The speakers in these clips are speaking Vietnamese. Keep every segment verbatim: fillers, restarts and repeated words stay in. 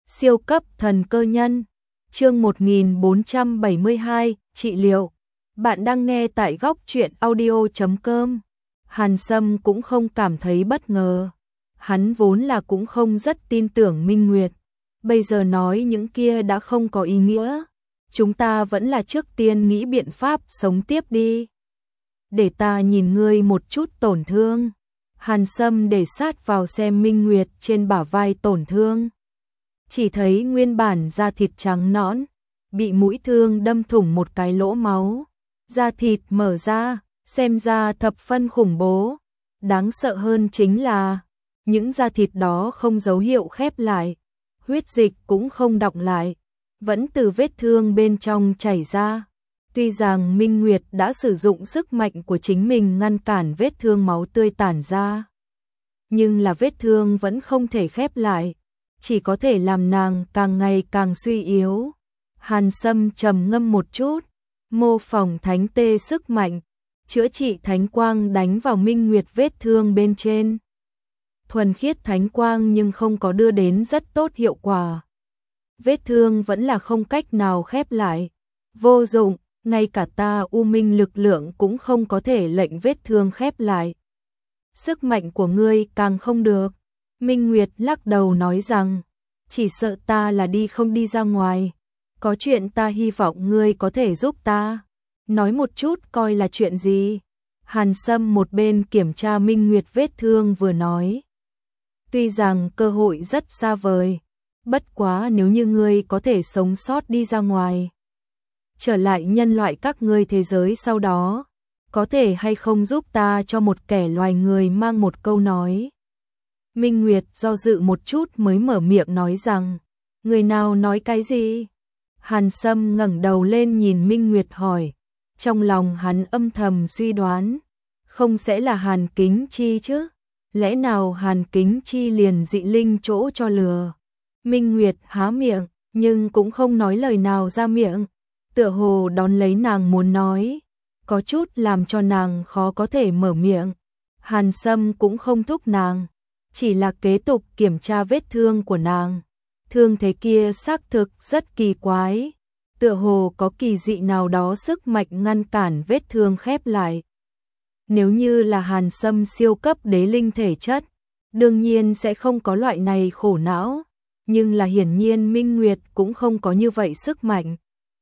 Siêu cấp thần cơ nhân. Chương một nghìn bốn trăm bảy mươi hai, trị liệu. Bạn đang nghe tại góc truyện audio chấm com. Hàn Sâm cũng không cảm thấy bất ngờ. Hắn vốn là cũng không rất tin tưởng Minh Nguyệt. Bây giờ nói những kia đã không có ý nghĩa. Chúng ta vẫn là trước tiên nghĩ biện pháp sống tiếp đi. Để ta nhìn ngươi một chút tổn thương. Hàn Sâm để sát vào xem Minh Nguyệt trên bả vai tổn thương. Chỉ thấy nguyên bản da thịt trắng nõn, bị mũi thương đâm thủng một cái lỗ máu. Da thịt mở ra, xem ra thập phân khủng bố. Đáng sợ hơn chính là, những da thịt đó không dấu hiệu khép lại, huyết dịch cũng không đọng lại, vẫn từ vết thương bên trong chảy ra. Tuy rằng Minh Nguyệt đã sử dụng sức mạnh của chính mình ngăn cản vết thương máu tươi tản ra, nhưng là vết thương vẫn không thể khép lại, chỉ có thể làm nàng càng ngày càng suy yếu. Hàn Sâm trầm ngâm một chút, mô phỏng thánh tê sức mạnh, chữa trị thánh quang đánh vào Minh Nguyệt vết thương bên trên. Thuần khiết thánh quang nhưng không có đưa đến rất tốt hiệu quả. Vết thương vẫn là không cách nào khép lại. Vô dụng, ngay cả ta U Minh lực lượng cũng không có thể lệnh vết thương khép lại. Sức mạnh của ngươi càng không được. Minh Nguyệt lắc đầu nói rằng, chỉ sợ ta là đi không đi ra ngoài. Có chuyện ta hy vọng ngươi có thể giúp ta. Nói một chút coi là chuyện gì. Hàn Sâm một bên kiểm tra Minh Nguyệt vết thương vừa nói. Tuy rằng cơ hội rất xa vời, bất quá nếu như ngươi có thể sống sót đi ra ngoài, trở lại nhân loại các ngươi thế giới sau đó, có thể hay không giúp ta cho một kẻ loài người mang một câu nói. Minh Nguyệt do dự một chút mới mở miệng nói rằng, người nào nói cái gì? Hàn Sâm ngẩng đầu lên nhìn Minh Nguyệt hỏi, trong lòng hắn âm thầm suy đoán, không sẽ là Hàn Kính Chi chứ? Lẽ nào Hàn Kính Chi liền dị linh chỗ cho lừa? Minh Nguyệt há miệng, nhưng cũng không nói lời nào ra miệng, tựa hồ đón lấy nàng muốn nói, có chút làm cho nàng khó có thể mở miệng. Hàn Sâm cũng không thúc nàng, chỉ là kế tục kiểm tra vết thương của nàng. Thương thế kia xác thực rất kỳ quái, tựa hồ có kỳ dị nào đó sức mạnh ngăn cản vết thương khép lại. Nếu như là Hàn Sâm siêu cấp đế linh thể chất, đương nhiên sẽ không có loại này khổ não, nhưng là hiển nhiên Minh Nguyệt cũng không có như vậy sức mạnh.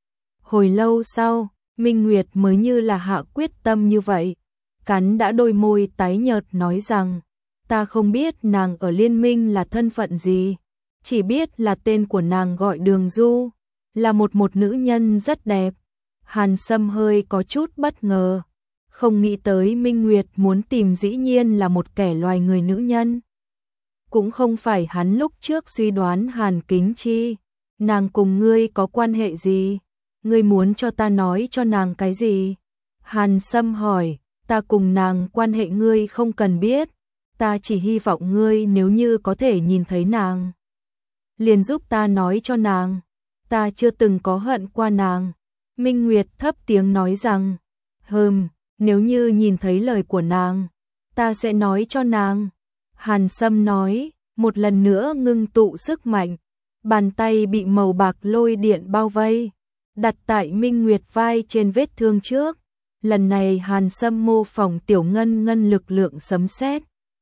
Hồi lâu sau, Minh Nguyệt mới như là hạ quyết tâm như vậy, cắn đã đôi môi tái nhợt nói rằng, ta không biết nàng ở liên minh là thân phận gì, chỉ biết là tên của nàng gọi Đường Du, là một một nữ nhân rất đẹp. Hàn Sâm hơi có chút bất ngờ, không nghĩ tới Minh Nguyệt muốn tìm dĩ nhiên là một kẻ loài người nữ nhân. Cũng không phải hắn lúc trước suy đoán Hàn Kính Chi, nàng cùng ngươi có quan hệ gì? Ngươi muốn cho ta nói cho nàng cái gì? Hàn Sâm hỏi, ta cùng nàng quan hệ ngươi không cần biết, ta chỉ hy vọng ngươi nếu như có thể nhìn thấy nàng, liền giúp ta nói cho nàng, ta chưa từng có hận qua nàng. Minh Nguyệt thấp tiếng nói rằng, hừm, nếu như nhìn thấy lời của nàng, ta sẽ nói cho nàng. Hàn Sâm nói, một lần nữa ngưng tụ sức mạnh, bàn tay bị màu bạc lôi điện bao vây, đặt tại Minh Nguyệt vai trên vết thương trước. Lần này Hàn Sâm mô phỏng tiểu ngân ngân lực lượng sấm sét,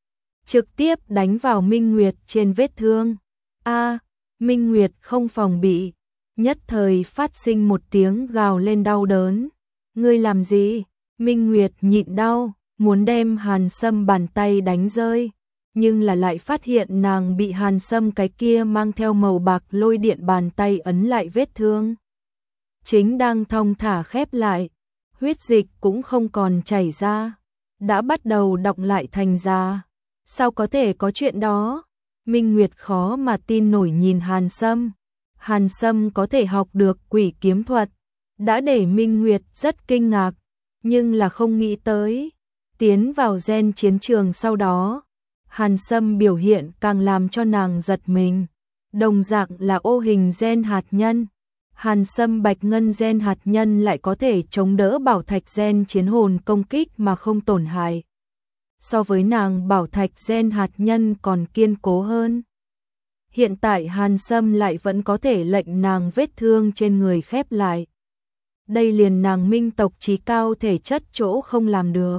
trực tiếp đánh vào Minh Nguyệt trên vết thương. A, Minh Nguyệt không phòng bị, nhất thời phát sinh một tiếng gào lên đau đớn. Ngươi làm gì? Minh Nguyệt nhịn đau, muốn đem Hàn Sâm bàn tay đánh rơi, nhưng là lại phát hiện nàng bị Hàn Sâm cái kia mang theo màu bạc lôi điện bàn tay ấn lại vết thương. Chính đang thong thả khép lại, huyết dịch cũng không còn chảy ra, đã bắt đầu đọng lại thành da. Sao có thể có chuyện đó? Minh Nguyệt khó mà tin nổi nhìn Hàn Sâm. Hàn Sâm có thể học được quỷ kiếm thuật, đã để Minh Nguyệt rất kinh ngạc, nhưng là không nghĩ tới. Tiến vào gen chiến trường sau đó, Hàn Sâm biểu hiện càng làm cho nàng giật mình. Đồng dạng là ô hình gen hạt nhân, Hàn Sâm bạch ngân gen hạt nhân lại có thể chống đỡ bảo thạch gen chiến hồn công kích mà không tổn hại. So với nàng bảo thạch gen hạt nhân còn kiên cố hơn. Hiện tại Hàn Sâm lại vẫn có thể lệnh nàng vết thương trên người khép lại. Đây liền nàng minh tộc chí cao thể chất chỗ không làm được.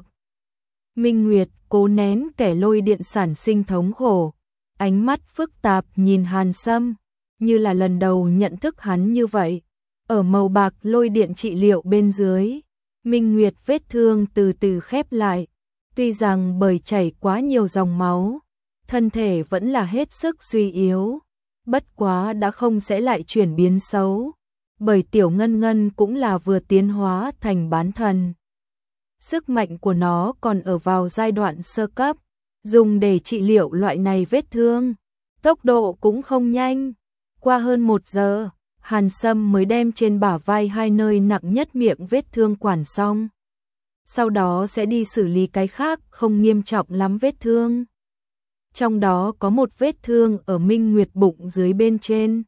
Minh Nguyệt cố nén kẻ lôi điện sản sinh thống khổ, ánh mắt phức tạp nhìn Hàn Sâm, như là lần đầu nhận thức hắn như vậy. Ở màu bạc lôi điện trị liệu bên dưới, Minh Nguyệt vết thương từ từ khép lại, tuy rằng bởi chảy quá nhiều dòng máu, thân thể vẫn là hết sức suy yếu, bất quá đã không sẽ lại chuyển biến xấu, bởi Tiểu Ngân Ngân cũng là vừa tiến hóa thành bán thần. Sức mạnh của nó còn ở vào giai đoạn sơ cấp, dùng để trị liệu loại này vết thương, tốc độ cũng không nhanh. Qua hơn một giờ, Hàn Sâm mới đem trên bả vai hai nơi nặng nhất miệng vết thương quản xong. Sau đó sẽ đi xử lý cái khác không nghiêm trọng lắm vết thương. Trong đó có một vết thương ở Minh Nguyệt bụng dưới bên trên.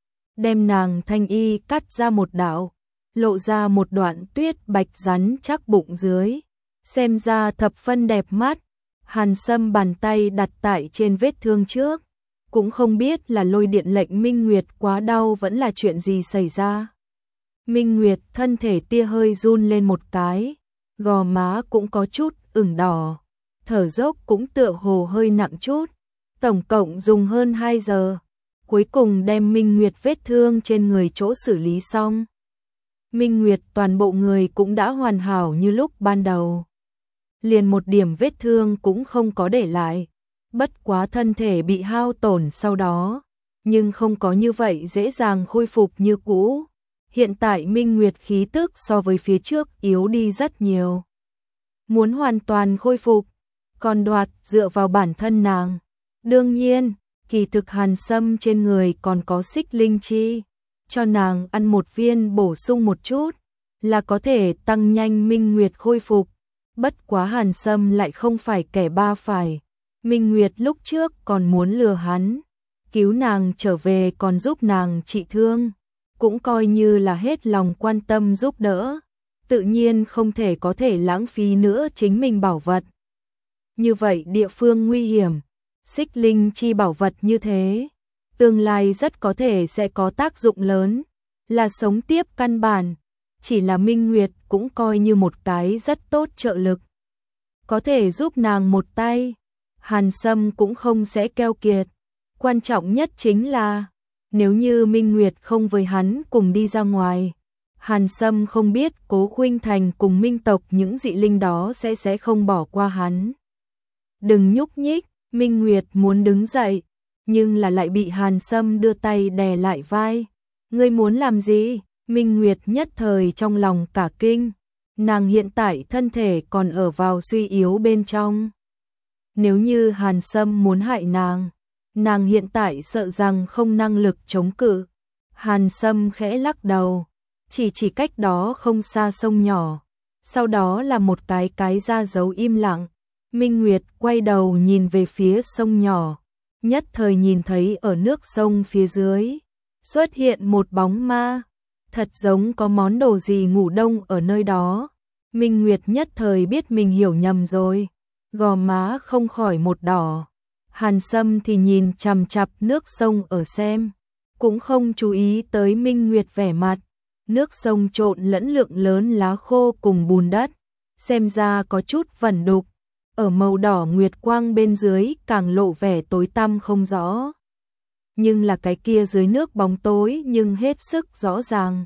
Đem nàng thanh y cắt ra một đạo, lộ ra một đoạn tuyết bạch rắn chắc bụng dưới. Xem ra thập phân đẹp mắt. Hàn Sâm bàn tay đặt tại trên vết thương trước. Cũng không biết là lôi điện lệnh Minh Nguyệt quá đau vẫn là chuyện gì xảy ra. Minh Nguyệt thân thể tia hơi run lên một cái, gò má cũng có chút ửng đỏ, thở dốc cũng tựa hồ hơi nặng chút. Tổng cộng dùng hơn hai giờ, cuối cùng đem Minh Nguyệt vết thương trên người chỗ xử lý xong. Minh Nguyệt toàn bộ người cũng đã hoàn hảo như lúc ban đầu. Liền một điểm vết thương cũng không có để lại. Bất quá thân thể bị hao tổn sau đó, nhưng không có như vậy dễ dàng khôi phục như cũ. Hiện tại Minh Nguyệt khí tức so với phía trước yếu đi rất nhiều. Muốn hoàn toàn khôi phục, còn đoạt dựa vào bản thân nàng. Đương nhiên, kỳ thực Hàn Sâm trên người còn có xích linh chi, cho nàng ăn một viên bổ sung một chút, là có thể tăng nhanh Minh Nguyệt khôi phục. Bất quá Hàn Sâm lại không phải kẻ ba phải. Minh Nguyệt lúc trước còn muốn lừa hắn, cứu nàng trở về còn giúp nàng trị thương, cũng coi như là hết lòng quan tâm giúp đỡ, tự nhiên không thể có thể lãng phí nữa chính mình bảo vật. Như vậy địa phương nguy hiểm, xích linh chi bảo vật như thế, tương lai rất có thể sẽ có tác dụng lớn, là sống tiếp căn bản, chỉ là Minh Nguyệt cũng coi như một cái rất tốt trợ lực. Có thể giúp nàng một tay, Hàn Sâm cũng không sẽ keo kiệt. Quan trọng nhất chính là, nếu như Minh Nguyệt không với hắn cùng đi ra ngoài, Hàn Sâm không biết Cố Khuynh Thành cùng Minh tộc những dị linh đó sẽ sẽ không bỏ qua hắn. Đừng nhúc nhích, Minh Nguyệt muốn đứng dậy, nhưng là lại bị Hàn Sâm đưa tay đè lại vai. Ngươi muốn làm gì? Minh Nguyệt nhất thời trong lòng cả kinh, nàng hiện tại thân thể còn ở vào suy yếu bên trong. Nếu như Hàn Sâm muốn hại nàng, nàng hiện tại sợ rằng không năng lực chống cự. Hàn Sâm khẽ lắc đầu, chỉ chỉ cách đó không xa sông nhỏ, sau đó là một cái cái ra dấu im lặng. Minh Nguyệt quay đầu nhìn về phía sông nhỏ, nhất thời nhìn thấy ở nước sông phía dưới xuất hiện một bóng ma, thật giống có món đồ gì ngủ đông ở nơi đó. Minh Nguyệt nhất thời biết mình hiểu nhầm rồi, gò má không khỏi một đỏ. Hàn Sâm thì nhìn chằm chằm nước sông ở xem, cũng không chú ý tới Minh Nguyệt vẻ mặt. Nước sông trộn lẫn lượng lớn lá khô cùng bùn đất, xem ra có chút vẩn đục, ở màu đỏ nguyệt quang bên dưới càng lộ vẻ tối tăm không rõ. Nhưng là cái kia dưới nước bóng tối nhưng hết sức rõ ràng.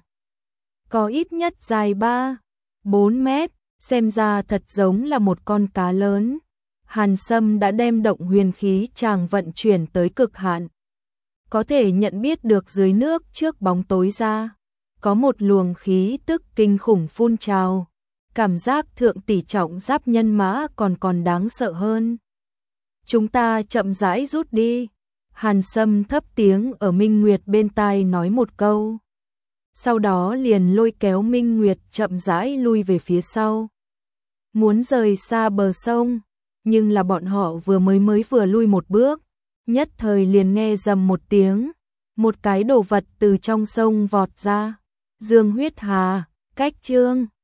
Có ít nhất dài ba, bốn mét, xem ra thật giống là một con cá lớn. Hàn Sâm đã đem động huyền khí chàng vận chuyển tới cực hạn. Có thể nhận biết được dưới nước trước bóng tối ra, có một luồng khí tức kinh khủng phun trào. Cảm giác thượng tỷ trọng giáp nhân mã còn còn đáng sợ hơn. Chúng ta chậm rãi rút đi. Hàn Sâm thấp tiếng ở Minh Nguyệt bên tai nói một câu. Sau đó liền lôi kéo Minh Nguyệt chậm rãi lui về phía sau. Muốn rời xa bờ sông, nhưng là bọn họ vừa mới mới vừa lui một bước, nhất thời liền nghe rầm một tiếng, một cái đồ vật từ trong sông vọt ra. Dương Huyết Hà, cách chương